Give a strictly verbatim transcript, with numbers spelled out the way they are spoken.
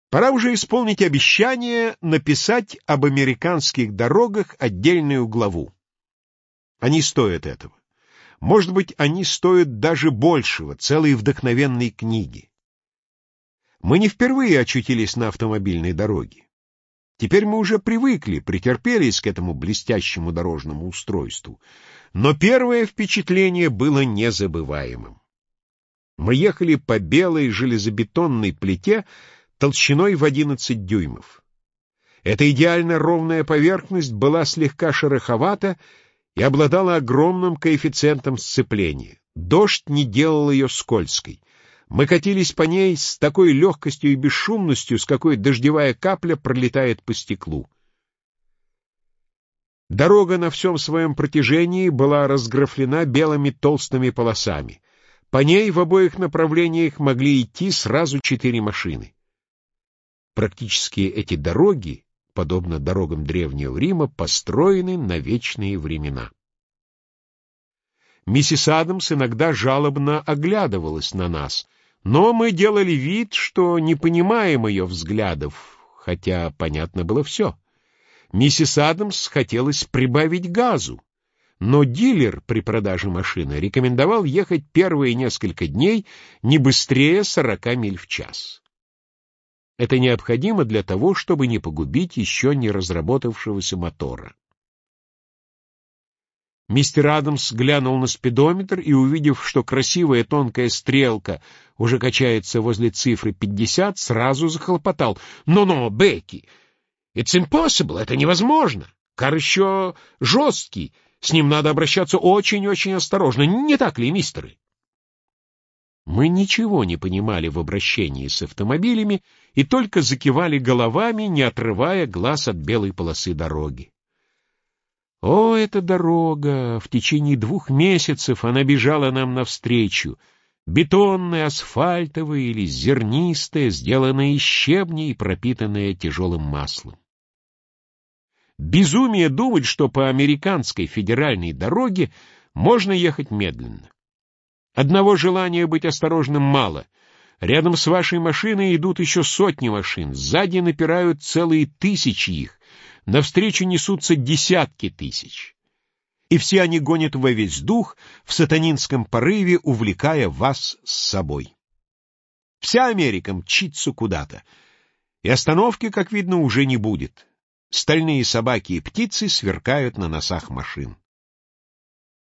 Пора уже исполнить обещание написать об американских дорогах отдельную главу. Они стоят этого. Может быть, они стоят даже большего, целой вдохновенной книги. Мы не впервые очутились на автомобильной дороге. Теперь мы уже привыкли, претерпелись к этому блестящему дорожному устройству. Но первое впечатление было незабываемым. Мы ехали по белой железобетонной плите толщиной в одиннадцать дюймов. Эта идеально ровная поверхность была слегка шероховата и обладала огромным коэффициентом сцепления. Дождь не делал ее скользкой. Мы катились по ней с такой легкостью и бесшумностью, с какой дождевая капля пролетает по стеклу. Дорога на всем своем протяжении была разграфлена белыми толстыми полосами. По ней в обоих направлениях могли идти сразу четыре машины. Практически эти дороги, подобно дорогам Древнего Рима, построены на вечные времена. Миссис Адамс иногда жалобно оглядывалась на нас, но мы делали вид, что не понимаем ее взглядов, хотя понятно было все. Миссис Адамс хотелось прибавить газу, но дилер при продаже машины рекомендовал ехать первые несколько дней не быстрее сорока миль в час. Это необходимо для того, чтобы не погубить еще не разработавшегося мотора. Мистер Адамс глянул на спидометр и, увидев, что красивая тонкая стрелка уже качается возле цифры пятьдесят, сразу захлопотал. «Но-но, Бекки, it's impossible, это невозможно. Кар еще жесткий, с ним надо обращаться очень-очень осторожно. Не так ли, мистеры?» Мы ничего не понимали в обращении с автомобилями и только закивали головами, не отрывая глаз от белой полосы дороги. О, эта дорога! В течение двух месяцев она бежала нам навстречу. Бетонная, асфальтовая или зернистая, сделанная из щебня и пропитанная тяжелым маслом. Безумие думать, что по американской федеральной дороге можно ехать медленно. Одного желания быть осторожным мало. Рядом с вашей машиной идут еще сотни машин, сзади напирают целые тысячи их, навстречу несутся десятки тысяч. И все они гонят во весь дух, в сатанинском порыве увлекая вас с собой. Вся Америка мчится куда-то, и остановки, как видно, уже не будет. Стальные собаки и птицы сверкают на носах машин.